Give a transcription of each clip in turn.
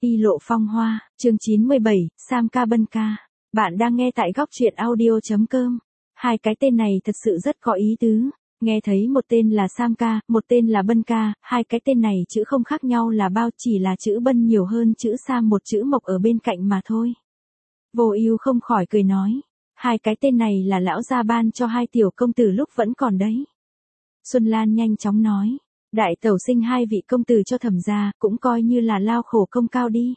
Y lộ phong hoa, chương 97, Sam ca bân ca. Bạn đang nghe tại góc truyện audio.com. Hai cái tên này thật sự rất có ý tứ. Nghe thấy một tên là Sam ca, một tên là Bân ca, hai cái tên này chữ không khác nhau là bao, chỉ là chữ Bân nhiều hơn chữ Sam một chữ mộc ở bên cạnh mà thôi. Vô Ưu không khỏi cười nói, hai cái tên này là lão gia ban cho hai tiểu công tử lúc vẫn còn đấy. Xuân Lan nhanh chóng nói, đại tẩu sinh hai vị công tử cho Thẩm gia, cũng coi như là lao khổ công cao đi.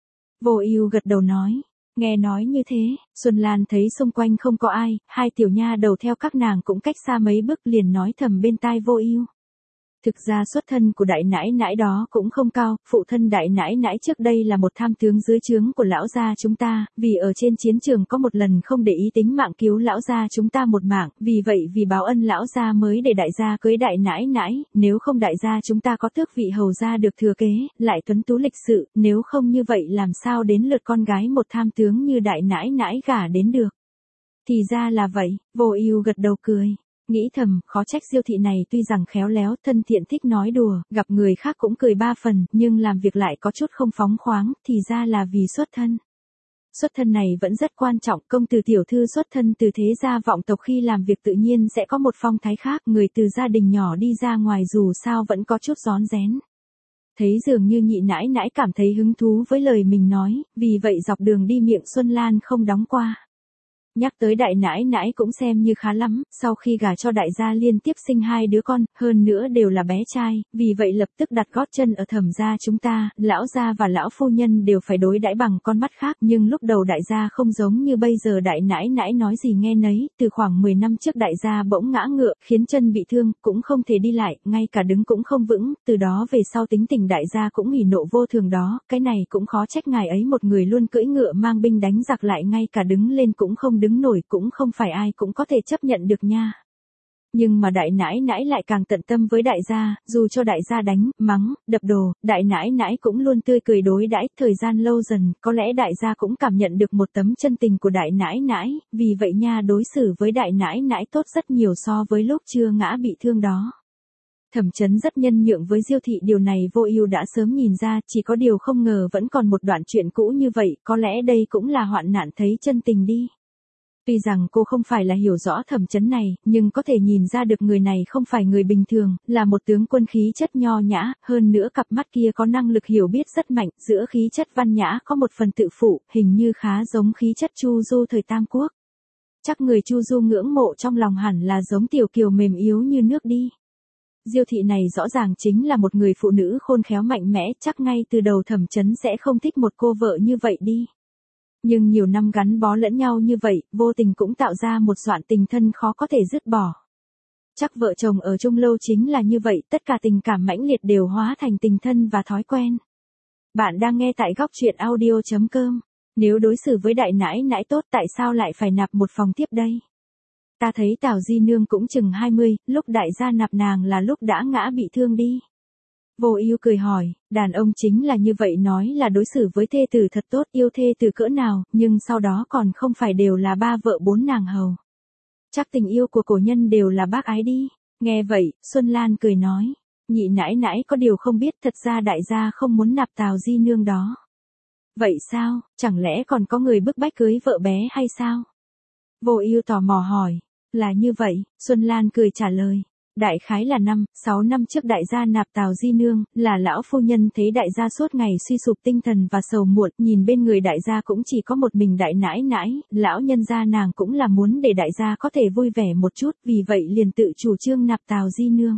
Vô Ưu gật đầu nói, nghe nói như thế, Xuân Lan thấy xung quanh không có ai, hai tiểu nha đầu theo các nàng cũng cách xa mấy bước liền nói thầm bên tai Vô Ưu. Thực ra xuất thân của đại nãi nãi đó cũng không cao, phụ thân đại nãi nãi trước đây là một tham tướng dưới trướng của lão gia chúng ta, vì ở trên chiến trường có một lần không để ý tính mạng cứu lão gia chúng ta một mạng, vì vậy vì báo ân lão gia mới để đại gia cưới đại nãi nãi, nếu không đại gia chúng ta có tước vị hầu gia được thừa kế, lại tuấn tú lịch sự, nếu không như vậy làm sao đến lượt con gái một tham tướng như đại nãi nãi gả đến được. Thì ra là vậy, Vô Ưu gật đầu cười. Nghĩ thầm, khó trách Diêu thị này tuy rằng khéo léo, thân thiện thích nói đùa, gặp người khác cũng cười ba phần, nhưng làm việc lại có chút không phóng khoáng, thì ra là vì xuất thân. Xuất thân này vẫn rất quan trọng, công tử tiểu thư xuất thân từ thế gia vọng tộc khi làm việc tự nhiên sẽ có một phong thái khác, người từ gia đình nhỏ đi ra ngoài dù sao vẫn có chút rón rén. Thấy dường như nhị nãi nãi cảm thấy hứng thú với lời mình nói, vì vậy dọc đường đi miệng Xuân Lan không đóng qua. Nhắc tới đại nãi nãi cũng xem như khá lắm, sau khi gả cho đại gia liên tiếp sinh hai đứa con, hơn nữa đều là bé trai, vì vậy lập tức đặt gót chân ở Thẩm gia chúng ta, lão gia và lão phu nhân đều phải đối đãi bằng con mắt khác, nhưng lúc đầu đại gia không giống như bây giờ đại nãi nãi nói gì nghe nấy, từ khoảng 10 năm trước đại gia bỗng ngã ngựa, khiến chân bị thương, cũng không thể đi lại, ngay cả đứng cũng không vững, từ đó về sau tính tình đại gia cũng hỉ nộ vô thường đó, cái này cũng khó trách ngài ấy một người luôn cưỡi ngựa mang binh đánh giặc lại ngay cả đứng lên cũng không đứng nổi, cũng không phải ai cũng có thể chấp nhận được nha. Nhưng mà đại nãi nãi lại càng tận tâm với đại gia, dù cho đại gia đánh, mắng, đập đồ, đại nãi nãi cũng luôn tươi cười đối đãi, thời gian lâu dần, có lẽ đại gia cũng cảm nhận được một tấm chân tình của đại nãi nãi, vì vậy nha đối xử với đại nãi nãi tốt rất nhiều so với lúc chưa ngã bị thương đó. Thẩm Chấn rất nhân nhượng với Diêu thị, điều này Vô Ưu đã sớm nhìn ra, chỉ có điều không ngờ vẫn còn một đoạn chuyện cũ như vậy, có lẽ đây cũng là hoạn nạn thấy chân tình đi. Tuy rằng cô không phải là hiểu rõ Thẩm Chấn này, nhưng có thể nhìn ra được người này không phải người bình thường, là một tướng quân khí chất nho nhã, hơn nữa cặp mắt kia có năng lực hiểu biết rất mạnh, giữa khí chất văn nhã có một phần tự phụ, hình như khá giống khí chất Chu Du thời Tam Quốc. Chắc người Chu Du ngưỡng mộ trong lòng hẳn là giống tiểu kiều mềm yếu như nước đi. Diêu thị này rõ ràng chính là một người phụ nữ khôn khéo mạnh mẽ, chắc ngay từ đầu Thẩm Chấn sẽ không thích một cô vợ như vậy đi. Nhưng nhiều năm gắn bó lẫn nhau như vậy, vô tình cũng tạo ra một đoạn tình thân khó có thể dứt bỏ. Chắc vợ chồng ở chung lâu chính là như vậy, tất cả tình cảm mãnh liệt đều hóa thành tình thân và thói quen. Bạn đang nghe tại góc truyện audio.com. Nếu đối xử với đại nãi nãi tốt tại sao lại phải nạp một phòng tiếp đây? Ta thấy Tào Di Nương cũng chừng 20, lúc đại gia nạp nàng là lúc đã ngã bị thương đi. Vô Ưu cười hỏi, đàn ông chính là như vậy, nói là đối xử với thê tử thật tốt, yêu thê tử cỡ nào, nhưng sau đó còn không phải đều là ba vợ bốn nàng hầu. Chắc tình yêu của cổ nhân đều là bác ái đi. Nghe vậy, Xuân Lan cười nói, nhị nãi nãi có điều không biết, thật ra đại gia không muốn nạp Tào Di Nương đó. Vậy sao, chẳng lẽ còn có người bức bách cưới vợ bé hay sao? Vô Ưu tò mò hỏi, là như vậy, Xuân Lan cười trả lời. Đại khái là 6 năm trước đại gia nạp Tào Di Nương, là lão phu nhân thấy đại gia suốt ngày suy sụp tinh thần và sầu muộn, nhìn bên người đại gia cũng chỉ có một mình đại nãi nãi, lão nhân gia nàng cũng là muốn để đại gia có thể vui vẻ một chút, vì vậy liền tự chủ trương nạp Tào Di Nương.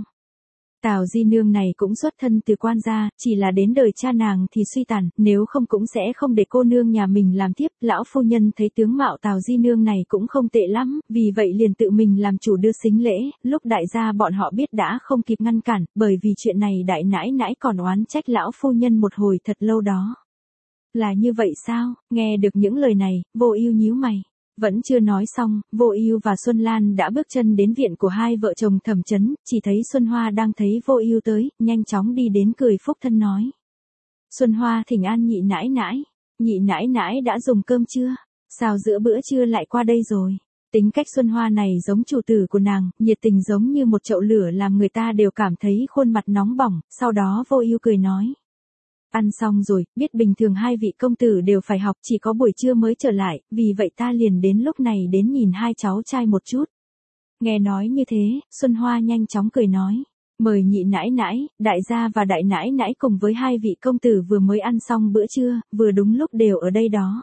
Tào Di Nương này cũng xuất thân từ quan gia, chỉ là đến đời cha nàng thì suy tàn, nếu không cũng sẽ không để cô nương nhà mình làm tiếp. Lão phu nhân thấy tướng mạo Tào Di Nương này cũng không tệ lắm, vì vậy liền tự mình làm chủ đưa sính lễ, lúc đại gia bọn họ biết đã không kịp ngăn cản, bởi vì chuyện này đại nãi nãi còn oán trách lão phu nhân một hồi thật lâu đó. Là như vậy sao? Nghe được những lời này, Vô Ưu nhíu mày. Vẫn chưa nói xong, Vô Ưu và Xuân Lan đã bước chân đến viện của hai vợ chồng Thẩm Chấn, chỉ thấy Xuân Hoa đang thấy Vô Ưu tới, nhanh chóng đi đến cười phúc thân nói. Xuân Hoa thỉnh an nhị nãi nãi đã dùng cơm chưa? Sao giữa bữa trưa lại qua đây rồi? Tính cách Xuân Hoa này giống chủ tử của nàng, nhiệt tình giống như một chậu lửa làm người ta đều cảm thấy khuôn mặt nóng bỏng, sau đó Vô Ưu cười nói. Ăn xong rồi, biết bình thường hai vị công tử đều phải học, chỉ có buổi trưa mới trở lại, vì vậy ta liền đến lúc này đến nhìn hai cháu trai một chút. Nghe nói như thế, Xuân Hoa nhanh chóng cười nói. Mời nhị nãi nãi, đại gia và đại nãi nãi cùng với hai vị công tử vừa mới ăn xong bữa trưa, vừa đúng lúc đều ở đây đó.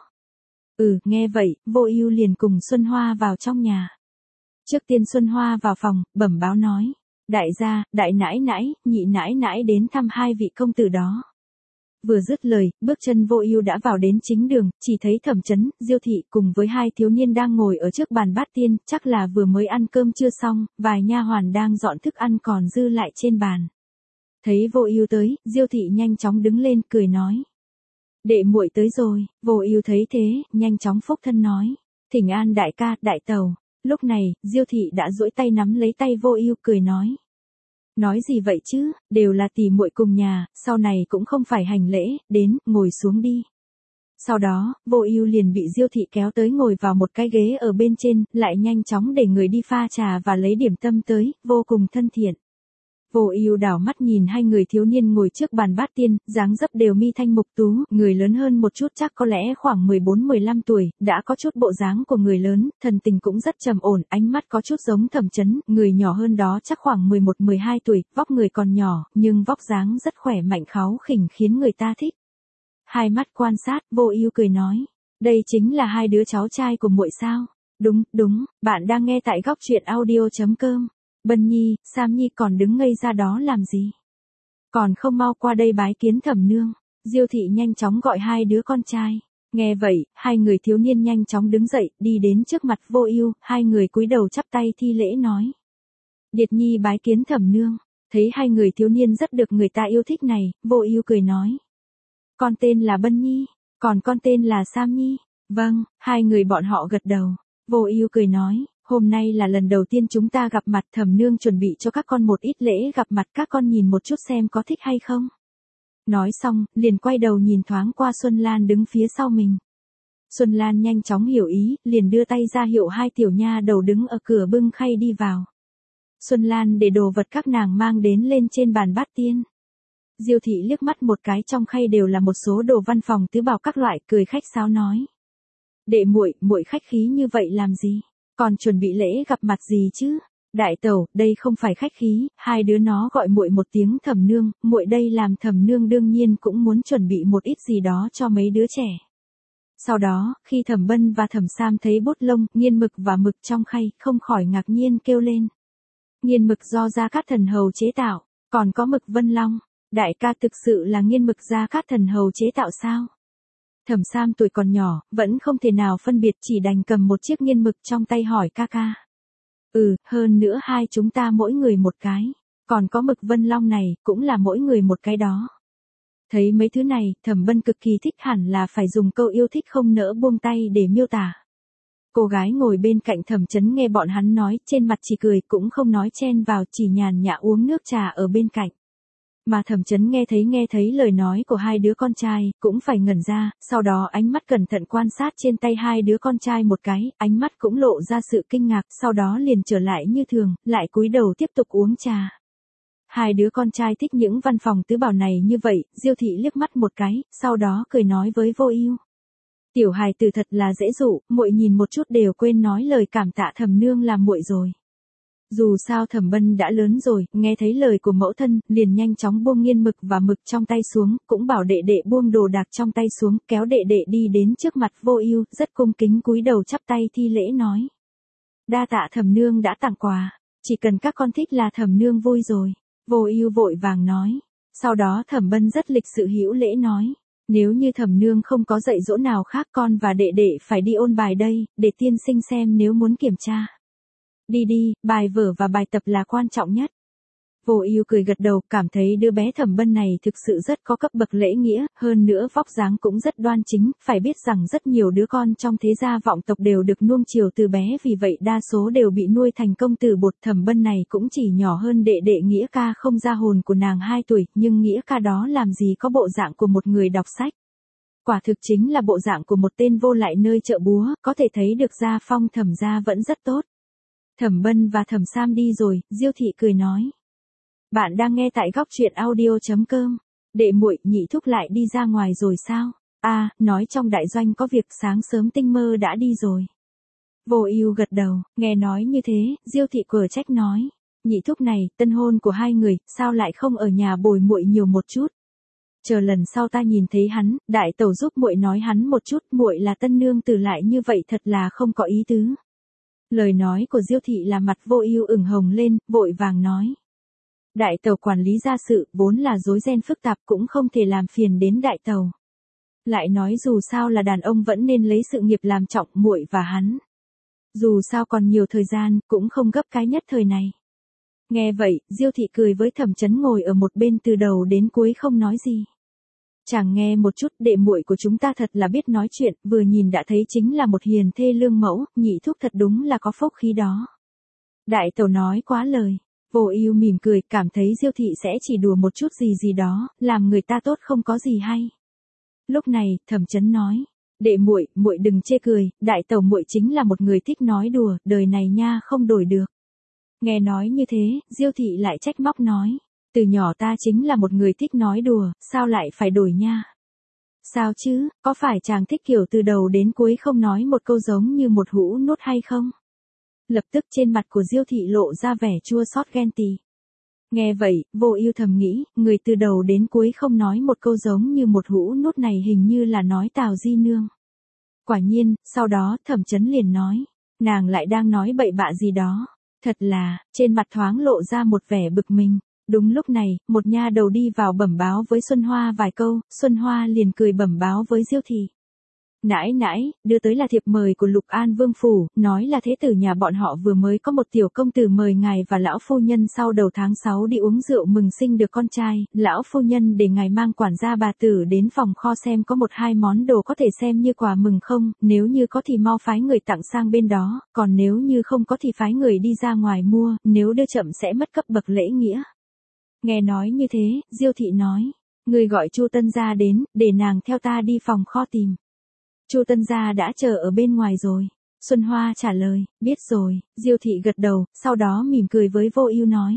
Nghe vậy, Vô Ưu liền cùng Xuân Hoa vào trong nhà. Trước tiên Xuân Hoa vào phòng, bẩm báo nói. Đại gia, đại nãi nãi, nhị nãi nãi đến thăm hai vị công tử đó. Vừa dứt lời, bước chân Vô Ưu đã vào đến chính đường, chỉ thấy Thẩm Chấn, Diêu Thị cùng với hai thiếu niên đang ngồi ở trước bàn bát tiên, chắc là vừa mới ăn cơm chưa xong, vài nha hoàn đang dọn thức ăn còn dư lại trên bàn. Thấy Vô Ưu tới, Diêu Thị nhanh chóng đứng lên cười nói: "Đệ muội tới rồi." Vô Ưu thấy thế, nhanh chóng phúc thân nói: "Thỉnh an đại ca, đại tẩu." Lúc này, Diêu Thị đã duỗi tay nắm lấy tay Vô Ưu cười nói: "Nói gì vậy chứ, đều là tỷ muội cùng nhà, sau này cũng không phải hành lễ, đến, ngồi xuống đi." Sau đó, Vô Ưu liền bị Diêu Thị kéo tới ngồi vào một cái ghế ở bên trên, lại nhanh chóng để người đi pha trà và lấy điểm tâm tới, vô cùng thân thiện. Vô Ưu đảo mắt nhìn hai người thiếu niên ngồi trước bàn bát tiên, dáng dấp đều mi thanh mục tú, người lớn hơn một chút chắc có lẽ khoảng 14-15 tuổi, đã có chút bộ dáng của người lớn, thần tình cũng rất trầm ổn, ánh mắt có chút giống Thẩm Chấn, người nhỏ hơn đó chắc khoảng 11-12 tuổi, vóc người còn nhỏ, nhưng vóc dáng rất khỏe mạnh kháu khỉnh khiến người ta thích. Hai mắt quan sát, Vô Ưu cười nói: "Đây chính là hai đứa cháu trai của muội sao?" "Đúng, đúng, bạn đang nghe tại góc truyện audio.com." Bân Nhi, Sam Nhi còn đứng ngây ra đó làm gì? Còn không mau qua đây bái kiến Thẩm nương. Diêu Thị nhanh chóng gọi hai đứa con trai. Nghe vậy, hai người thiếu niên nhanh chóng đứng dậy, đi đến trước mặt Vô Ưu, hai người cúi đầu chắp tay thi lễ nói: "Điệt Nhi bái kiến Thẩm nương." Thấy hai người thiếu niên rất được người ta yêu thích này, Vô Ưu cười nói: "Con tên là Bân Nhi, còn con tên là Sam Nhi." "Vâng." Hai người bọn họ gật đầu. Vô Ưu cười nói: "Hôm nay là lần đầu tiên chúng ta gặp mặt, Thẩm nương chuẩn bị cho các con một ít lễ gặp mặt, các con nhìn một chút xem có thích hay không." Nói xong, liền quay đầu nhìn thoáng qua Xuân Lan đứng phía sau mình. Xuân Lan nhanh chóng hiểu ý, liền đưa tay ra hiệu hai tiểu nha đầu đứng ở cửa bưng khay đi vào. Xuân Lan để đồ vật các nàng mang đến lên trên bàn bát tiên. Diêu Thị liếc mắt một cái, trong khay đều là một số đồ văn phòng tứ bảo các loại, cười khách sáo nói: "Đệ muội, muội khách khí như vậy làm gì? Còn chuẩn bị lễ gặp mặt gì chứ?" "Đại tẩu, đây không phải khách khí, hai đứa nó gọi muội một tiếng Thẩm nương, muội đây làm Thẩm nương đương nhiên cũng muốn chuẩn bị một ít gì đó cho mấy đứa trẻ." Sau đó, khi Thẩm Bân và Thẩm Sam thấy bút lông, nghiên mực và mực trong khay, không khỏi ngạc nhiên kêu lên: "Nghiên mực do Gia Cát Thần Hầu chế tạo, còn có mực Vân Long, đại ca thực sự là nghiên mực Gia Cát Thần Hầu chế tạo sao?" Thẩm Sam tuổi còn nhỏ, vẫn không thể nào phân biệt, chỉ đành cầm một chiếc nghiên mực trong tay hỏi ca ca: Hơn nữa hai chúng ta mỗi người một cái, còn có mực Vân Long này, cũng là mỗi người một cái đó." Thấy mấy thứ này, Thẩm Bân cực kỳ thích, hẳn là phải dùng câu yêu thích không nỡ buông tay để miêu tả. Cô gái ngồi bên cạnh Thẩm Chấn nghe bọn hắn nói, trên mặt chỉ cười, cũng không nói chen vào, chỉ nhàn nhã uống nước trà ở bên cạnh. Mà Thẩm Chấn nghe thấy lời nói của hai đứa con trai, cũng phải ngẩn ra, sau đó ánh mắt cẩn thận quan sát trên tay hai đứa con trai một cái, ánh mắt cũng lộ ra sự kinh ngạc, sau đó liền trở lại như thường, lại cúi đầu tiếp tục uống trà. Hai đứa con trai thích những văn phòng tứ bảo này như vậy, Diêu Thị liếc mắt một cái, sau đó cười nói với Vô Ưu: "Tiểu hài tử thật là dễ dụ, muội nhìn một chút đều quên nói lời cảm tạ Thẩm nương làm muội rồi." Dù sao Thẩm Bân đã lớn rồi, nghe thấy lời của mẫu thân, liền nhanh chóng buông nghiên mực và mực trong tay xuống, cũng bảo đệ đệ buông đồ đạc trong tay xuống, kéo đệ đệ đi đến trước mặt Vô Ưu, rất cung kính cúi đầu chắp tay thi lễ nói: "Đa tạ Thẩm nương đã tặng quà, chỉ cần các con thích là Thẩm nương vui rồi." Vô Ưu vội vàng nói. Sau đó Thẩm Bân rất lịch sự hữu lễ nói: "Nếu như Thẩm nương không có dạy dỗ nào khác, con và đệ đệ phải đi ôn bài đây, để tiên sinh xem nếu muốn kiểm tra." "Đi đi, bài vở và bài tập là quan trọng nhất." Vô Ưu cười gật đầu, cảm thấy đứa bé Thẩm Bân này thực sự rất có cấp bậc lễ nghĩa, hơn nữa vóc dáng cũng rất đoan chính, phải biết rằng rất nhiều đứa con trong thế gia vọng tộc đều được nuông chiều từ bé, vì vậy đa số đều bị nuôi thành công tử bột. Thẩm Bân này cũng chỉ nhỏ hơn đệ đệ Nghĩa ca không ra hồn của nàng 2 tuổi, nhưng Nghĩa ca đó làm gì có bộ dạng của một người đọc sách. Quả thực chính là bộ dạng của một tên vô lại nơi chợ búa, có thể thấy được gia phong Thẩm gia vẫn rất tốt. Thẩm Bân và Thẩm Sam đi rồi, Diêu Thị cười nói: "Bạn đang nghe tại góc truyện audio.com. Đệ muội, nhị thúc lại đi ra ngoài rồi sao? À, nói trong đại doanh có việc, sáng sớm Tinh Mơ đã đi rồi. Vô Ưu gật đầu, nghe nói như thế, Diêu thị cửa trách nói, nhị thúc này, tân hôn của hai người, sao lại không ở nhà bồi muội nhiều một chút? Chờ lần sau ta nhìn thấy hắn, đại tẩu giúp muội nói hắn một chút, muội là tân nương tử lại như vậy thật là không có ý tứ. Lời nói của Diêu thị làm mặt Vô Ưu ửng hồng lên, vội vàng nói. Đại tẩu quản lý gia sự, vốn là rối ren phức tạp cũng không thể làm phiền đến đại tẩu. Lại nói dù sao là đàn ông vẫn nên lấy sự nghiệp làm trọng, muội và hắn. Dù sao còn nhiều thời gian, cũng không gấp cái nhất thời này. Nghe vậy, Diêu thị cười với Thẩm Chấn ngồi ở một bên từ đầu đến cuối không nói gì. Chàng nghe một chút, đệ muội của chúng ta thật là biết nói chuyện, vừa nhìn đã thấy chính là một hiền thê lương mẫu, nhị thúc thật đúng là có phúc khí đó. Đại tẩu nói quá lời. Vô Ưu mỉm cười, cảm thấy Diêu thị sẽ chỉ đùa một chút gì gì đó, làm người ta tốt không có gì hay. Lúc này, Thẩm Chấn nói, đệ muội, muội đừng chê cười, đại tẩu muội chính là một người thích nói đùa, đời này nha không đổi được. Nghe nói như thế, Diêu thị lại trách móc nói, từ nhỏ ta chính là một người thích nói đùa, sao lại phải đổi nha? Sao chứ, có phải chàng thích kiểu từ đầu đến cuối không nói một câu giống như một hũ nốt hay không? Lập tức trên mặt của Diêu thị lộ ra vẻ chua xót ghen tị. Nghe vậy, Vô Ưu thầm nghĩ, người từ đầu đến cuối không nói một câu giống như một hũ nốt này hình như là nói Tào Di Nương. Quả nhiên, sau đó Thẩm Chấn liền nói, nàng lại đang nói bậy bạ gì đó. Thật là, trên mặt thoáng lộ ra một vẻ bực mình. Đúng lúc này, một nha đầu đi vào bẩm báo với Xuân Hoa vài câu, Xuân Hoa liền cười bẩm báo với Diêu thị. Nãi nãi, đưa tới là thiệp mời của Lục An Vương Phủ, nói là thế tử nhà bọn họ vừa mới có một tiểu công tử mời ngài và lão phu nhân sau đầu tháng 6 đi uống rượu mừng sinh được con trai, lão phu nhân để ngài mang quản gia bà tử đến phòng kho xem có một hai món đồ có thể xem như quà mừng không, nếu như có thì mau phái người tặng sang bên đó, còn nếu như không có thì phái người đi ra ngoài mua, nếu đưa chậm sẽ mất cấp bậc lễ nghĩa. Nghe nói như thế, Diêu thị nói, người gọi Chu Tân gia đến, để nàng theo ta đi phòng kho tìm. Chu Tân gia đã chờ ở bên ngoài rồi. Xuân Hoa trả lời, biết rồi. Diêu thị gật đầu, sau đó mỉm cười với Vô Ưu nói,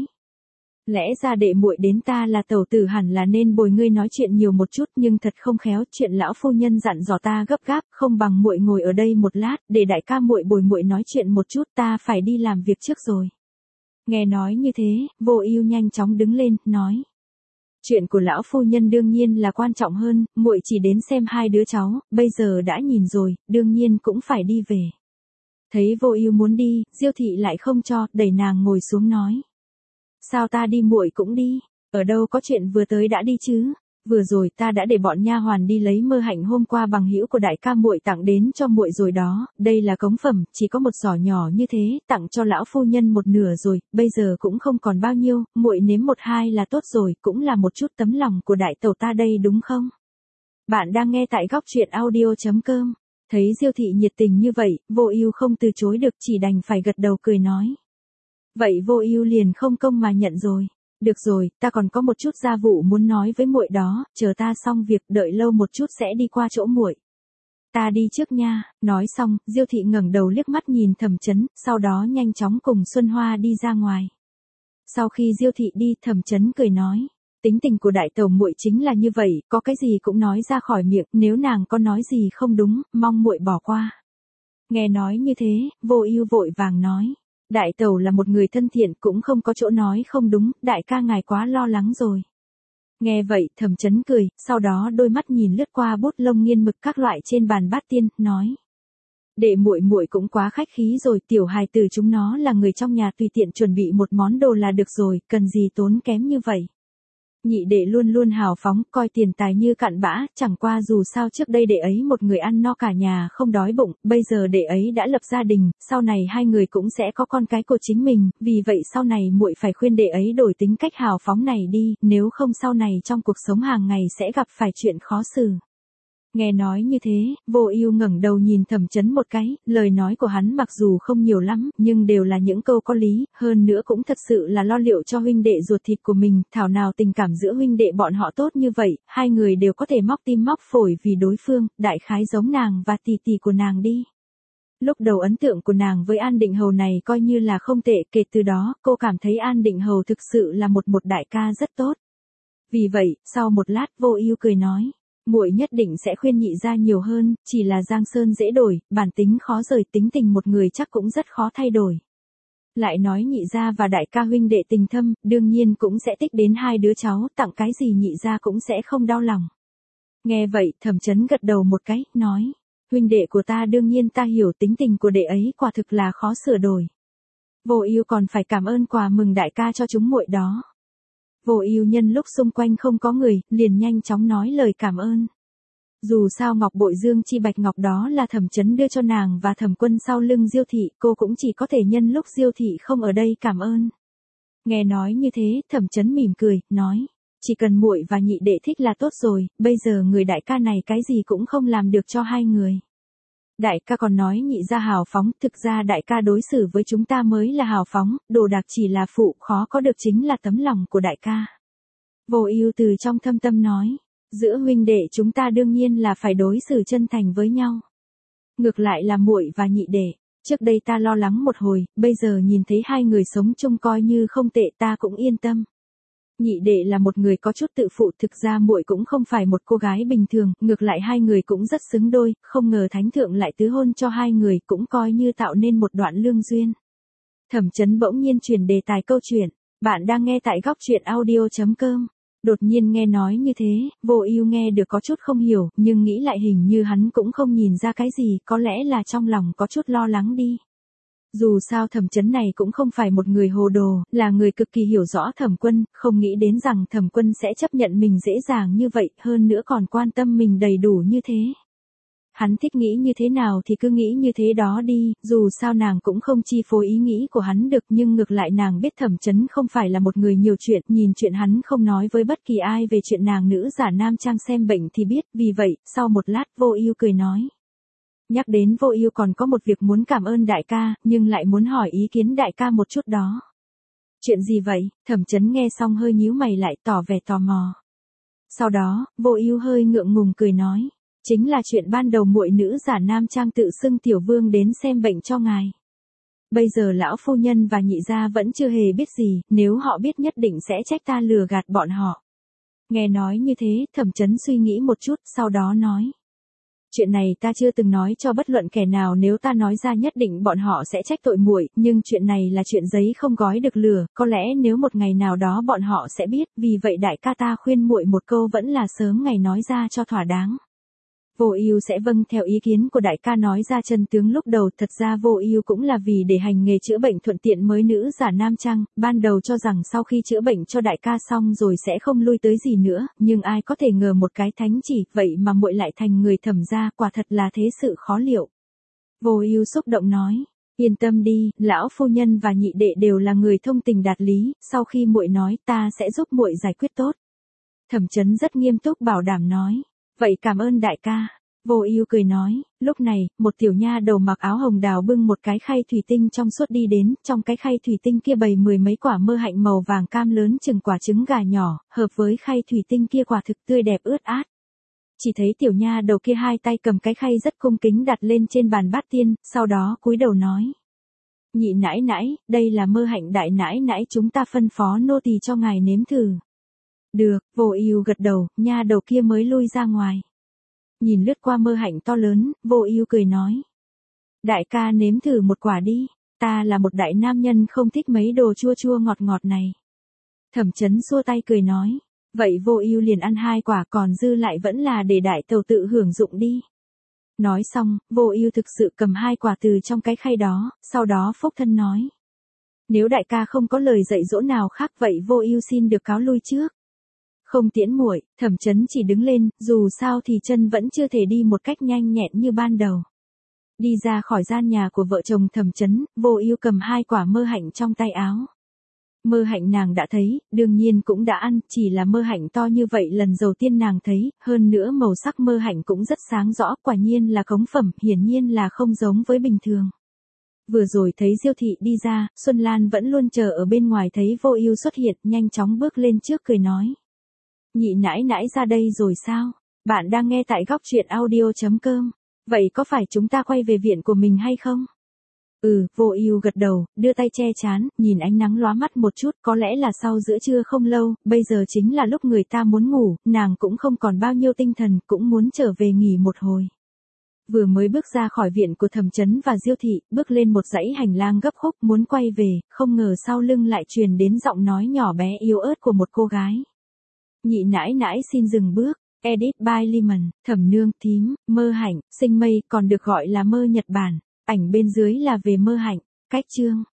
lẽ ra đệ muội đến ta là tẩu tử hẳn là nên bồi ngươi nói chuyện nhiều một chút, nhưng thật không khéo, chuyện lão phu nhân dặn dò ta gấp gáp, không bằng muội ngồi ở đây một lát, để đại ca muội bồi muội nói chuyện một chút, ta phải đi làm việc trước rồi. Nghe nói như thế, Vô Ưu nhanh chóng đứng lên, nói, chuyện của lão phu nhân đương nhiên là quan trọng hơn, muội chỉ đến xem hai đứa cháu, bây giờ đã nhìn rồi, đương nhiên cũng phải đi về. Thấy Vô Ưu muốn đi, Diêu thị lại không cho, đẩy nàng ngồi xuống nói, sao ta đi muội cũng đi, ở đâu có chuyện vừa tới đã đi chứ? Vừa rồi ta đã để bọn nha hoàn đi lấy mơ hạnh hôm qua bằng hữu của đại ca muội tặng đến cho muội rồi đó, đây là cống phẩm, chỉ có một giỏ nhỏ như thế, tặng cho lão phu nhân một nửa rồi, bây giờ cũng không còn bao nhiêu, muội nếm một hai là tốt rồi, cũng là một chút tấm lòng của đại tẩu ta đây đúng không? Bạn đang nghe tại góc truyện audio.com. Thấy Diêu thị nhiệt tình như vậy, Vô Ưu không từ chối được, chỉ đành phải gật đầu cười nói. Vậy Vô Ưu liền không công mà nhận rồi. Được rồi, ta còn có một chút gia vụ muốn nói với muội đó, chờ ta xong việc, đợi lâu một chút sẽ đi qua chỗ muội. Ta đi trước nha. Nói xong, Diêu thị ngẩng đầu liếc mắt nhìn Thẩm Chấn, sau đó nhanh chóng cùng Xuân Hoa đi ra ngoài. Sau khi Diêu thị đi, Thẩm Chấn cười nói, tính tình của đại tẩu muội chính là như vậy, có cái gì cũng nói ra khỏi miệng, nếu nàng có nói gì không đúng, mong muội bỏ qua. Nghe nói như thế, Vô Ưu vội vàng nói, đại tẩu là một người thân thiện, cũng không có chỗ nói không đúng, đại ca ngài quá lo lắng rồi. Nghe vậy, Thẩm Chấn cười, sau đó đôi mắt nhìn lướt qua bút lông nghiên mực các loại trên bàn bát tiên, nói, đệ muội muội cũng quá khách khí rồi, tiểu hài tử chúng nó là người trong nhà, tùy tiện chuẩn bị một món đồ là được rồi, cần gì tốn kém như vậy. Nhị đệ luôn luôn hào phóng, coi tiền tài như cặn bã, chẳng qua dù sao trước đây đệ ấy một người ăn no cả nhà không đói bụng, bây giờ đệ ấy đã lập gia đình, sau này hai người cũng sẽ có con cái của chính mình, vì vậy sau này muội phải khuyên đệ ấy đổi tính cách hào phóng này đi, nếu không sau này trong cuộc sống hàng ngày sẽ gặp phải chuyện khó xử. Nghe nói như thế, Vô Ưu ngẩng đầu nhìn Thẩm Chấn một cái, lời nói của hắn mặc dù không nhiều lắm, nhưng đều là những câu có lý, hơn nữa cũng thật sự là lo liệu cho huynh đệ ruột thịt của mình, thảo nào tình cảm giữa huynh đệ bọn họ tốt như vậy, hai người đều có thể móc tim móc phổi vì đối phương, đại khái giống nàng và tỷ tỷ của nàng đi. Lúc đầu ấn tượng của nàng với An Định Hầu này coi như là không tệ, kể từ đó, cô cảm thấy An Định Hầu thực sự là một đại ca rất tốt. Vì vậy, sau một lát Vô Ưu cười nói, muội nhất định sẽ khuyên nhị gia nhiều hơn, chỉ là Giang Sơn dễ đổi, bản tính khó rời, tính tình một người chắc cũng rất khó thay đổi. Lại nói nhị gia và đại ca huynh đệ tình thâm, đương nhiên cũng sẽ tích đến hai đứa cháu, tặng cái gì nhị gia cũng sẽ không đau lòng. Nghe vậy, Thẩm Chấn gật đầu một cái, nói, huynh đệ của ta đương nhiên ta hiểu, tính tình của đệ ấy quả thực là khó sửa đổi. Vô Ưu còn phải cảm ơn quà mừng đại ca cho chúng muội đó. Vô Ưu nhân lúc xung quanh không có người, liền nhanh chóng nói lời cảm ơn. Dù sao ngọc bội dương chi bạch ngọc đó là Thẩm Chấn đưa cho nàng và Thẩm Quân sau lưng Diêu thị, cô cũng chỉ có thể nhân lúc Diêu thị không ở đây cảm ơn. Nghe nói như thế, Thẩm Chấn mỉm cười, nói, chỉ cần muội và nhị đệ thích là tốt rồi, bây giờ người đại ca này cái gì cũng không làm được cho hai người. Đại ca còn nói nhị gia hào phóng, thực ra đại ca đối xử với chúng ta mới là hào phóng, đồ đạc chỉ là phụ, khó có được chính là tấm lòng của đại ca. Vô Ưu từ trong thâm tâm nói, giữa huynh đệ chúng ta đương nhiên là phải đối xử chân thành với nhau. Ngược lại là muội và nhị đệ, trước đây ta lo lắng một hồi, bây giờ nhìn thấy hai người sống chung coi như không tệ, ta cũng yên tâm. Nhị đệ là một người có chút tự phụ, thực ra muội cũng không phải một cô gái bình thường, ngược lại hai người cũng rất xứng đôi, không ngờ thánh thượng lại tứ hôn cho hai người, cũng coi như tạo nên một đoạn lương duyên. Thẩm Chấn bỗng nhiên chuyển đề tài câu chuyện, bạn đang nghe tại góc truyện audio.com. Đột nhiên nghe nói như thế, Vô Ưu nghe được có chút không hiểu, nhưng nghĩ lại hình như hắn cũng không nhìn ra cái gì, có lẽ là trong lòng có chút lo lắng đi. Dù sao Thẩm Chấn này cũng không phải một người hồ đồ, là người cực kỳ hiểu rõ Thẩm Quân, không nghĩ đến rằng Thẩm Quân sẽ chấp nhận mình dễ dàng như vậy, hơn nữa còn quan tâm mình đầy đủ như thế. Hắn thích nghĩ như thế nào thì cứ nghĩ như thế đó đi, dù sao nàng cũng không chi phối ý nghĩ của hắn được, nhưng ngược lại nàng biết Thẩm Chấn không phải là một người nhiều chuyện, nhìn chuyện hắn không nói với bất kỳ ai về chuyện nàng nữ giả nam trang xem bệnh thì biết, vì vậy, sau một lát Vô Ưu cười nói. Nhắc đến Vô Ưu còn có một việc muốn cảm ơn đại ca, nhưng lại muốn hỏi ý kiến đại ca một chút đó. Chuyện gì vậy? Thẩm Chấn nghe xong hơi nhíu mày lại, tỏ vẻ tò mò. Sau đó, Vô Ưu hơi ngượng ngùng cười nói, chính là chuyện ban đầu muội nữ giả nam trang tự xưng tiểu vương đến xem bệnh cho ngài. Bây giờ lão phu nhân và nhị gia vẫn chưa hề biết gì, nếu họ biết nhất định sẽ trách ta lừa gạt bọn họ. Nghe nói như thế, Thẩm Chấn suy nghĩ một chút, sau đó nói. Chuyện này ta chưa từng nói cho bất luận kẻ nào, nếu ta nói ra nhất định bọn họ sẽ trách tội muội, nhưng chuyện này là chuyện giấy không gói được lửa, có lẽ nếu một ngày nào đó bọn họ sẽ biết, vì vậy đại ca ta khuyên muội một câu vẫn là sớm ngày nói ra cho thỏa đáng. Vô Ưu sẽ vâng theo ý kiến của đại ca nói ra chân tướng lúc đầu, thật ra Vô Ưu cũng là vì để hành nghề chữa bệnh thuận tiện mới nữ giả nam trang, ban đầu cho rằng sau khi chữa bệnh cho đại ca xong rồi sẽ không lui tới gì nữa, nhưng ai có thể ngờ một cái thánh chỉ, vậy mà muội lại thành người Thẩm gia, quả thật là thế sự khó liệu. Vô Ưu xúc động nói, yên tâm đi, lão phu nhân và nhị đệ đều là người thông tình đạt lý, sau khi muội nói ta sẽ giúp muội giải quyết tốt. Thẩm Chấn rất nghiêm túc bảo đảm nói. Vậy cảm ơn đại ca. Vô Ưu cười nói, lúc này, một tiểu nha đầu mặc áo hồng đào bưng một cái khay thủy tinh trong suốt đi đến, trong cái khay thủy tinh kia bày 10 mấy quả mơ hạnh màu vàng cam lớn chừng quả trứng gà nhỏ, hợp với khay thủy tinh kia quả thực tươi đẹp ướt át. Chỉ thấy tiểu nha đầu kia hai tay cầm cái khay rất cung kính đặt lên trên bàn bát tiên, sau đó cúi đầu nói. Nhị nãi nãi, đây là mơ hạnh đại nãi nãi chúng ta phân phó nô tỳ cho ngài nếm thử. Được, Vô Ưu gật đầu, nha đầu kia mới lui ra ngoài. Nhìn lướt qua mơ hạnh to lớn, Vô Ưu cười nói. Đại ca nếm thử một quả đi, ta là một đại nam nhân không thích mấy đồ chua chua ngọt ngọt này. Thẩm Chấn xua tay cười nói. Vậy Vô Ưu liền ăn 2 quả, còn dư lại vẫn là để đại tẩu tự hưởng dụng đi. Nói xong, Vô Ưu thực sự cầm 2 quả từ trong cái khay đó, sau đó phúc thân nói. Nếu đại ca không có lời dạy dỗ nào khác vậy Vô Ưu xin được cáo lui trước. Không tiễn muội, Thẩm Chấn chỉ đứng lên, dù sao thì chân vẫn chưa thể đi một cách nhanh nhẹn như ban đầu. Đi ra khỏi gian nhà của vợ chồng Thẩm Chấn, Vô Ưu cầm 2 quả mơ hạnh trong tay áo. Mơ hạnh nàng đã thấy, đương nhiên cũng đã ăn, chỉ là mơ hạnh to như vậy lần đầu tiên nàng thấy, hơn nữa màu sắc mơ hạnh cũng rất sáng rõ, quả nhiên là cống phẩm, hiển nhiên là không giống với bình thường. Vừa rồi thấy Diêu thị đi ra, Xuân Lan vẫn luôn chờ ở bên ngoài thấy Vô Ưu xuất hiện, nhanh chóng bước lên trước cười nói. Nhị nãi nãi ra đây rồi sao? Bạn đang nghe tại góc truyện audio.com. Vậy có phải chúng ta quay về viện của mình hay không? Vô ưu gật đầu, đưa tay che trán, nhìn ánh nắng lóa mắt một chút, có lẽ là sau giữa trưa không lâu, bây giờ chính là lúc người ta muốn ngủ, nàng cũng không còn bao nhiêu tinh thần, cũng muốn trở về nghỉ một hồi. Vừa mới bước ra khỏi viện của Thẩm Chấn và Diêu thị, bước lên một dãy hành lang gấp khúc muốn quay về, không ngờ sau lưng lại truyền đến giọng nói nhỏ bé yếu ớt của một cô gái. Nhị nãi nãi xin dừng bước. Edit by Lemon, Thẩm nương, thím, Mơ Hạnh, Sinh Mây, còn được gọi là Mơ Nhật Bản. Ảnh bên dưới là về Mơ Hạnh. Cách chương.